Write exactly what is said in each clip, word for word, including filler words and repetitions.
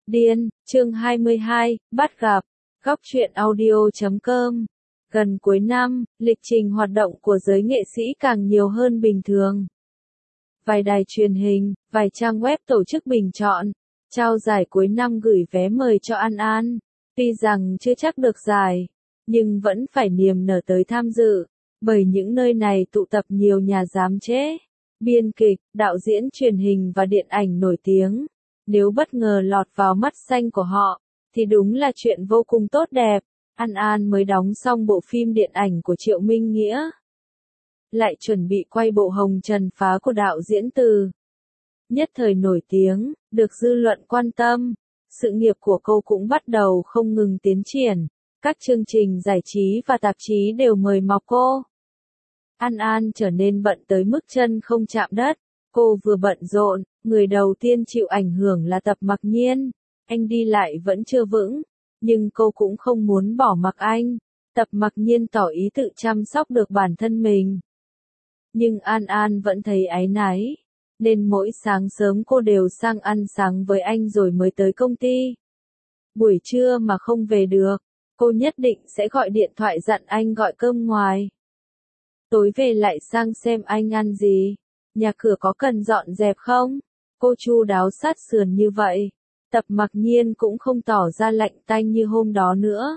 Điên, chương hai mươi hai, bắt gặp, góc truyện audio chấm com. Gần cuối năm, lịch trình hoạt động của giới nghệ sĩ càng nhiều hơn bình thường. Vài đài truyền hình, vài trang web tổ chức bình chọn, trao giải cuối năm gửi vé mời cho An An. Tuy rằng chưa chắc được giải, nhưng vẫn phải niềm nở tới tham dự, bởi những nơi này tụ tập nhiều nhà giám chế, biên kịch, đạo diễn truyền hình và điện ảnh nổi tiếng. Nếu bất ngờ lọt vào mắt xanh của họ, thì đúng là chuyện vô cùng tốt đẹp. An An mới đóng xong bộ phim điện ảnh của Triệu Minh Nghĩa, lại chuẩn bị quay bộ Hồng Trần Phá của đạo diễn Từ. Nhất thời nổi tiếng, được dư luận quan tâm, sự nghiệp của cô cũng bắt đầu không ngừng tiến triển. Các chương trình giải trí và tạp chí đều mời mọc cô. An An trở nên bận tới mức chân không chạm đất. Cô vừa bận rộn, người đầu tiên chịu ảnh hưởng là Tập Mặc Nhiên. Anh đi lại vẫn chưa vững, nhưng cô cũng không muốn bỏ mặc anh. Tập Mặc Nhiên tỏ ý tự chăm sóc được bản thân mình. Nhưng An An vẫn thấy áy náy, nên mỗi sáng sớm cô đều sang ăn sáng với anh rồi mới tới công ty. Buổi trưa mà không về được, cô nhất định sẽ gọi điện thoại dặn anh gọi cơm ngoài. Tối về lại sang xem anh ăn gì. Nhà cửa có cần dọn dẹp không? Cô chu đáo sát sườn như vậy. Tập Mặc Nhiên cũng không tỏ ra lạnh tanh như hôm đó nữa.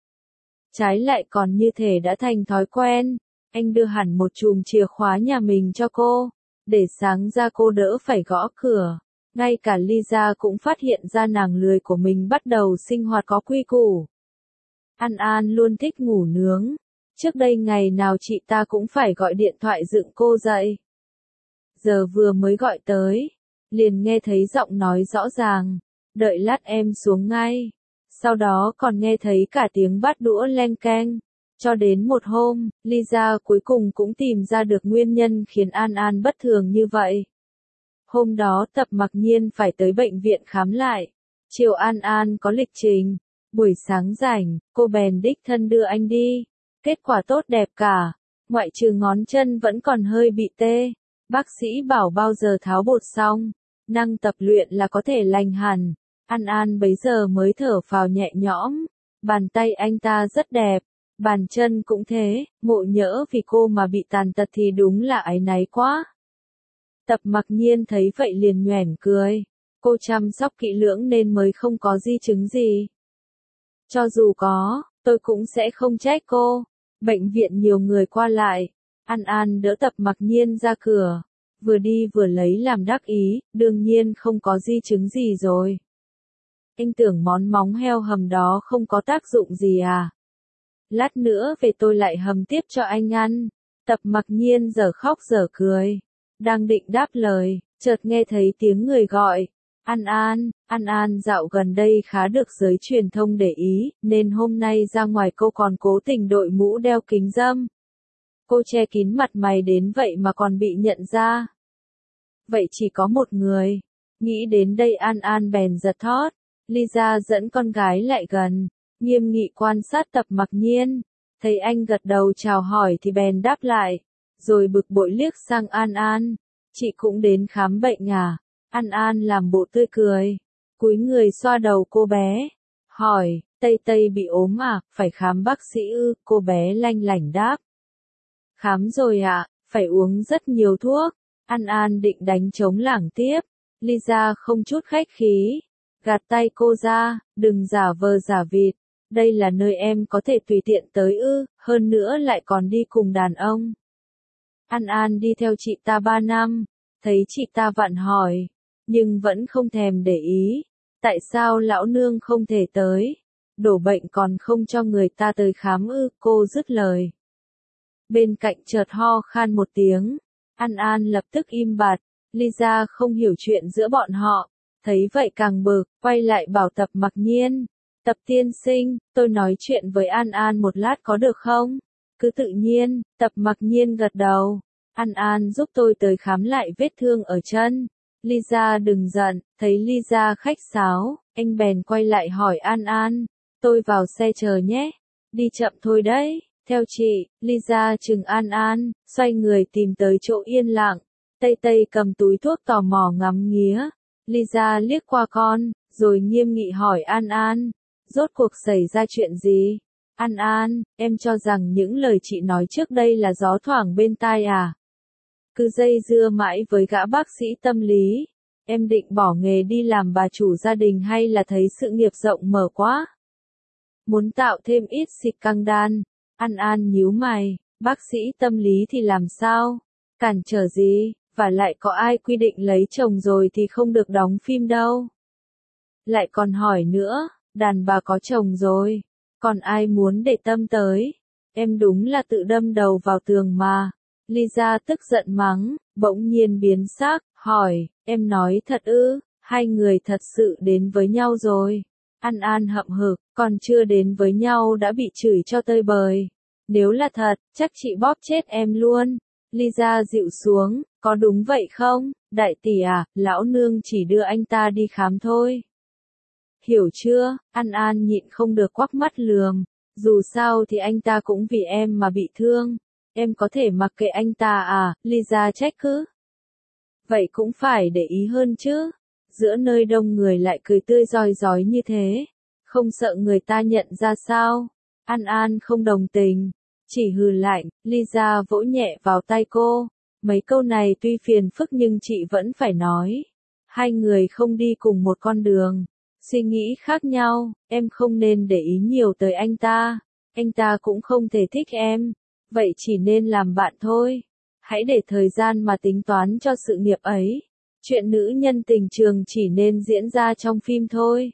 Trái lại còn như thể đã thành thói quen. Anh đưa hẳn một chùm chìa khóa nhà mình cho cô, để sáng ra cô đỡ phải gõ cửa. Ngay cả Lisa cũng phát hiện ra nàng lười của mình bắt đầu sinh hoạt có quy củ. An An luôn thích ngủ nướng. Trước đây ngày nào chị ta cũng phải gọi điện thoại dựng cô dậy. Giờ vừa mới gọi tới, liền nghe thấy giọng nói rõ ràng, đợi lát em xuống ngay. Sau đó còn nghe thấy cả tiếng bát đũa leng keng. Cho đến một hôm, Lisa cuối cùng cũng tìm ra được nguyên nhân khiến An An bất thường như vậy. Hôm đó Tập Mặc Nhiên phải tới bệnh viện khám lại. Chiều An An có lịch trình, buổi sáng rảnh, cô bèn đích thân đưa anh đi. Kết quả tốt đẹp cả, ngoại trừ ngón chân vẫn còn hơi bị tê. Bác sĩ bảo bao giờ tháo bột xong, năng tập luyện là có thể lành hẳn. An An bấy giờ mới thở phào nhẹ nhõm. Bàn tay anh ta rất đẹp, bàn chân cũng thế, ngộ nhỡ vì cô mà bị tàn tật thì đúng là áy náy quá. Tập Mặc Nhiên thấy vậy liền nhoẻn cười. Cô chăm sóc kỹ lưỡng nên mới không có di chứng gì. Cho dù có, tôi cũng sẽ không trách cô. Bệnh viện nhiều người qua lại. An An đỡ Tập Mặc Nhiên ra cửa, vừa đi vừa lấy làm đắc ý, đương nhiên không có di chứng gì rồi. Anh tưởng món móng heo hầm đó không có tác dụng gì à? Lát nữa về tôi lại hầm tiếp cho anh ăn. Tập Mặc Nhiên dở khóc dở cười. Đang định đáp lời, chợt nghe thấy tiếng người gọi. An An, An An dạo gần đây khá được giới truyền thông để ý, nên hôm nay ra ngoài cô còn cố tình đội mũ đeo kính râm. Cô che kín mặt mày đến vậy mà còn bị nhận ra. Vậy chỉ có một người. Nghĩ đến đây An An bèn giật thót. Lisa dẫn con gái lại gần, nghiêm nghị quan sát Tập Mặc Nhiên. Thấy anh gật đầu chào hỏi thì bèn đáp lại, rồi bực bội liếc sang An An. Chị cũng đến khám bệnh à? An An làm bộ tươi cười, cúi người xoa đầu cô bé, hỏi, Tây Tây bị ốm à, phải khám bác sĩ ư? Cô bé lanh lảnh đáp. Khám rồi ạ, à, phải uống rất nhiều thuốc. An An định đánh trống lảng tiếp. Lisa không chút khách khí, gạt tay cô ra, đừng giả vờ giả vịt. Đây là nơi em có thể tùy tiện tới ư, hơn nữa lại còn đi cùng đàn ông. An An đi theo chị ta ba năm, thấy chị ta vặn hỏi, nhưng vẫn không thèm để ý. Tại sao lão nương không thể tới? Đổ bệnh còn không cho người ta tới khám ư? Cô dứt lời. Bên cạnh chợt ho khan một tiếng. An An lập tức im bặt. Lisa không hiểu chuyện giữa bọn họ. Thấy vậy càng bực, quay lại bảo Tập Mặc Nhiên. Tập tiên sinh, tôi nói chuyện với An An một lát có được không? Cứ tự nhiên. Tập Mặc Nhiên gật đầu. An An giúp tôi tới khám lại vết thương ở chân. Lisa đừng giận. Thấy Lisa khách sáo, anh bèn quay lại hỏi An An. Tôi vào xe chờ nhé. Đi chậm thôi đấy. Theo chị. Lisa chừng An An, xoay người tìm tới chỗ yên lặng. Tây Tây cầm túi thuốc tò mò ngắm nghía. Lisa liếc qua con, rồi nghiêm nghị hỏi An An, rốt cuộc xảy ra chuyện gì? An An, em cho rằng những lời chị nói trước đây là gió thoảng bên tai à? Cứ dây dưa mãi với gã bác sĩ tâm lý, em định bỏ nghề đi làm bà chủ gia đình hay là thấy sự nghiệp rộng mở quá? Muốn tạo thêm ít xịt căng đan, An An nhíu mày, bác sĩ tâm lý thì làm sao? Cản trở gì? Và lại có ai quy định lấy chồng rồi thì không được đóng phim đâu. Lại còn hỏi nữa, đàn bà có chồng rồi, còn ai muốn để tâm tới? Em đúng là tự đâm đầu vào tường mà. Lisa tức giận mắng, bỗng nhiên biến sắc, hỏi, em nói thật ư, hai người thật sự đến với nhau rồi. An An hậm hực, còn chưa đến với nhau đã bị chửi cho tơi bời. Nếu là thật, chắc chị bóp chết em luôn. Lisa dịu xuống, có đúng vậy không, đại tỷ à, lão nương chỉ đưa anh ta đi khám thôi. Hiểu chưa? An An nhịn không được quắc mắt lườm, dù sao thì anh ta cũng vì em mà bị thương. Em có thể mặc kệ anh ta à, Lisa trách cứ. Vậy cũng phải để ý hơn chứ. Giữa nơi đông người lại cười tươi rói rói như thế. Không sợ người ta nhận ra sao? An An không đồng tình. Chỉ hừ lạnh, Lisa vỗ nhẹ vào tay cô. Mấy câu này tuy phiền phức nhưng chị vẫn phải nói. Hai người không đi cùng một con đường. Suy nghĩ khác nhau, em không nên để ý nhiều tới anh ta. Anh ta cũng không thể thích em. Vậy chỉ nên làm bạn thôi. Hãy để thời gian mà tính toán cho sự nghiệp ấy. Chuyện nữ nhân tình trường chỉ nên diễn ra trong phim thôi.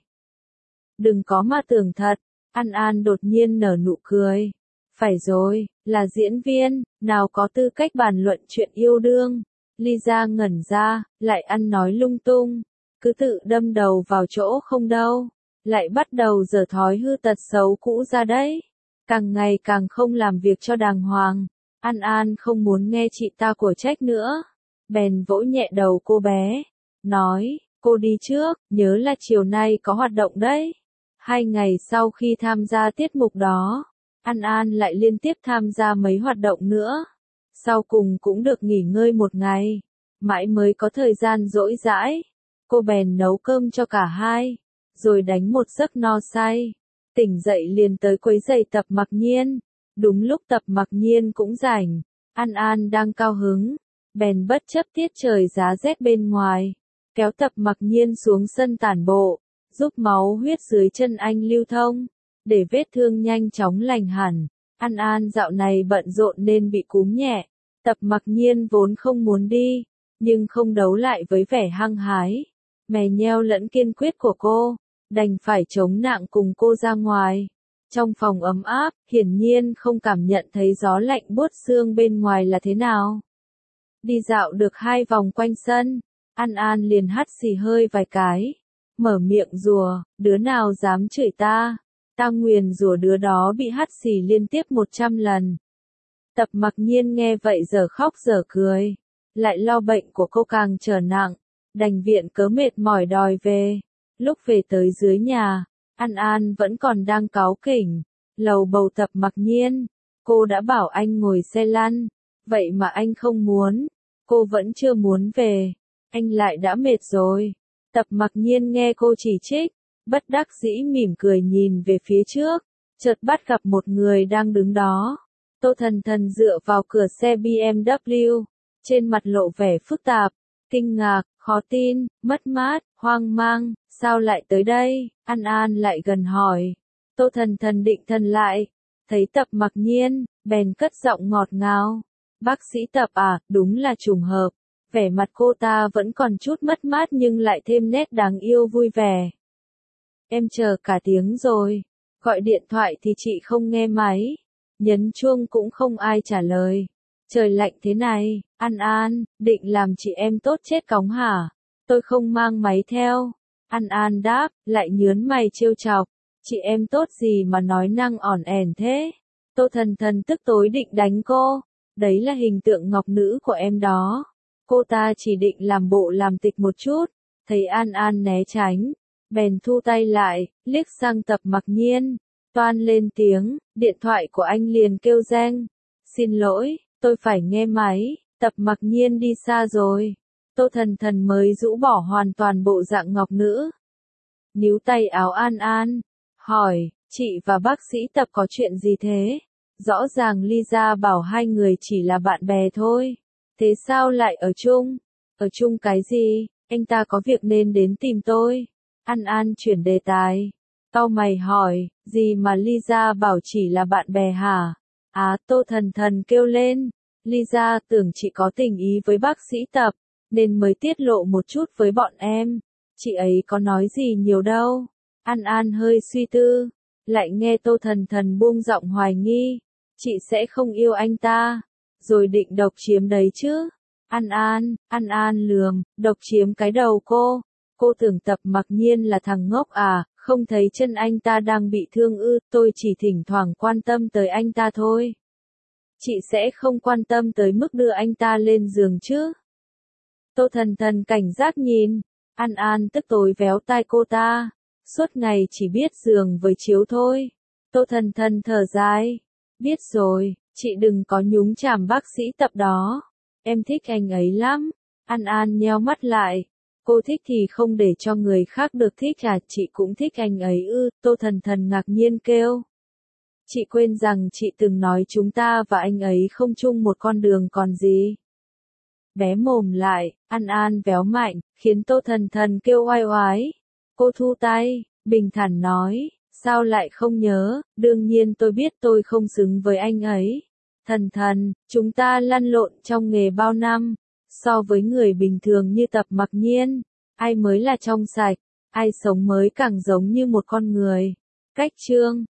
Đừng có mà tưởng thật. An An đột nhiên nở nụ cười. Phải rồi, là diễn viên, nào có tư cách bàn luận chuyện yêu đương. Lisa ngẩn ra, lại ăn nói lung tung. Cứ tự đâm đầu vào chỗ không đâu. Lại bắt đầu giở thói hư tật xấu cũ ra đấy. Càng ngày càng không làm việc cho đàng hoàng. An An không muốn nghe chị ta của trách nữa. Bèn vỗ nhẹ đầu cô bé. Nói, cô đi trước, nhớ là chiều nay có hoạt động đấy. Hai ngày sau khi tham gia tiết mục đó, An An lại liên tiếp tham gia mấy hoạt động nữa. Sau cùng cũng được nghỉ ngơi một ngày. Mãi mới có thời gian rỗi rãi. Cô bèn nấu cơm cho cả hai. Rồi đánh một giấc no say. Tỉnh dậy liền tới quấy giày Tập Mặc Nhiên. Đúng lúc Tập Mặc Nhiên cũng rảnh. An An đang cao hứng. Bèn bất chấp tiết trời giá rét bên ngoài. Kéo Tập Mặc Nhiên xuống sân tản bộ. Giúp máu huyết dưới chân anh lưu thông. Để vết thương nhanh chóng lành hẳn. An An dạo này bận rộn nên bị cúm nhẹ. Tập Mặc Nhiên vốn không muốn đi. Nhưng không đấu lại với vẻ hăng hái. Mè nheo lẫn kiên quyết của cô. Đành phải chống nặng cùng cô ra ngoài. Trong phòng ấm áp, hiển nhiên không cảm nhận thấy gió lạnh buốt xương bên ngoài là thế nào. Đi dạo được hai vòng quanh sân, An An liền hắt xì hơi vài cái. Mở miệng rùa, đứa nào dám chửi ta. Ta nguyền rủa đứa đó bị hắt xì liên tiếp một trăm lần. Tập Mặc Nhiên nghe vậy giờ khóc giờ cười. Lại lo bệnh của cô càng trở nặng. Đành viện cớ mệt mỏi đòi về. Lúc về tới dưới nhà, An An vẫn còn đang cáu kỉnh. Lầu bầu Tập Mặc Nhiên. Cô đã bảo anh ngồi xe lăn. Vậy mà anh không muốn. Cô vẫn chưa muốn về. Anh lại đã mệt rồi. Tập Mặc Nhiên nghe cô chỉ trích. Bất đắc dĩ mỉm cười nhìn về phía trước. Chợt bắt gặp một người đang đứng đó. Tô Thần Thần dựa vào cửa xe bê em vê. Trên mặt lộ vẻ phức tạp. Kinh ngạc, khó tin, mất mát, hoang mang, sao lại tới đây? An An lại gần hỏi. Tô Thần Thần định thần lại, thấy Tập Mặc Nhiên, bèn cất giọng ngọt ngào. Bác sĩ Tập à, đúng là trùng hợp. Vẻ mặt cô ta vẫn còn chút mất mát nhưng lại thêm nét đáng yêu vui vẻ. Em chờ cả tiếng rồi. Gọi điện thoại thì chị không nghe máy. Nhấn chuông cũng không ai trả lời. Trời lạnh thế này, An An, định làm chị em tốt chết cóng hả? Tôi không mang máy theo. An An đáp, lại nhớn mày trêu chọc. Chị em tốt gì mà nói năng ỏn ẻn thế? Tô Thần Thần tức tối định đánh cô. Đấy là hình tượng ngọc nữ của em đó. Cô ta chỉ định làm bộ làm tịch một chút. Thấy An An né tránh. Bèn thu tay lại, liếc sang Tập Mặc Nhiên. Toan lên tiếng, điện thoại của anh liền kêu reng. Xin lỗi, tôi phải nghe máy. Tập Mặc Nhiên đi xa rồi. Tô Thần Thần mới rũ bỏ hoàn toàn bộ dạng ngọc nữ. níu tay áo An An, hỏi, chị và bác sĩ Tập có chuyện gì thế? Rõ ràng Lisa bảo hai người chỉ là bạn bè thôi. Thế sao lại ở chung? Ở chung cái gì? Anh ta có việc nên đến tìm tôi. An An chuyển đề tài. Cau mày hỏi, gì mà Lisa bảo chỉ là bạn bè hả? Á, Tô Thần Thần kêu lên. Lisa tưởng chị có tình ý với bác sĩ Tập, nên mới tiết lộ một chút với bọn em. Chị ấy có nói gì nhiều đâu. An An hơi suy tư, lại nghe Tô Thần Thần buông giọng hoài nghi. Chị sẽ không yêu anh ta, rồi định độc chiếm đấy chứ. An An, An An lườm, độc chiếm cái đầu cô. Cô tưởng Tập Mặc Nhiên là thằng ngốc à, không thấy chân anh ta đang bị thương ư, tôi chỉ thỉnh thoảng quan tâm tới anh ta thôi. Chị sẽ không quan tâm tới mức đưa anh ta lên giường chứ. Tô Thần Thần cảnh giác nhìn, An An tức tối véo tai cô ta. Suốt ngày chỉ biết giường với chiếu thôi. Tô Thần Thần thở dài. Biết rồi, chị đừng có nhúng chàm bác sĩ Tập đó. Em thích anh ấy lắm. An An nheo mắt lại. Cô thích thì không để cho người khác được thích à, chị cũng thích anh ấy ư, Tô Thần Thần ngạc nhiên kêu. Chị quên rằng chị từng nói chúng ta và anh ấy không chung một con đường còn gì. Bé mồm lại, An An véo mạnh, khiến Tô Thần Thần kêu oai oái. Cô thu tay, bình thản nói, sao lại không nhớ, đương nhiên tôi biết tôi không xứng với anh ấy. Thần Thần, chúng ta lăn lộn trong nghề bao năm, so với người bình thường như Tập Mặc Nhiên, ai mới là trong sạch, ai sống mới càng giống như một con người. Cách chương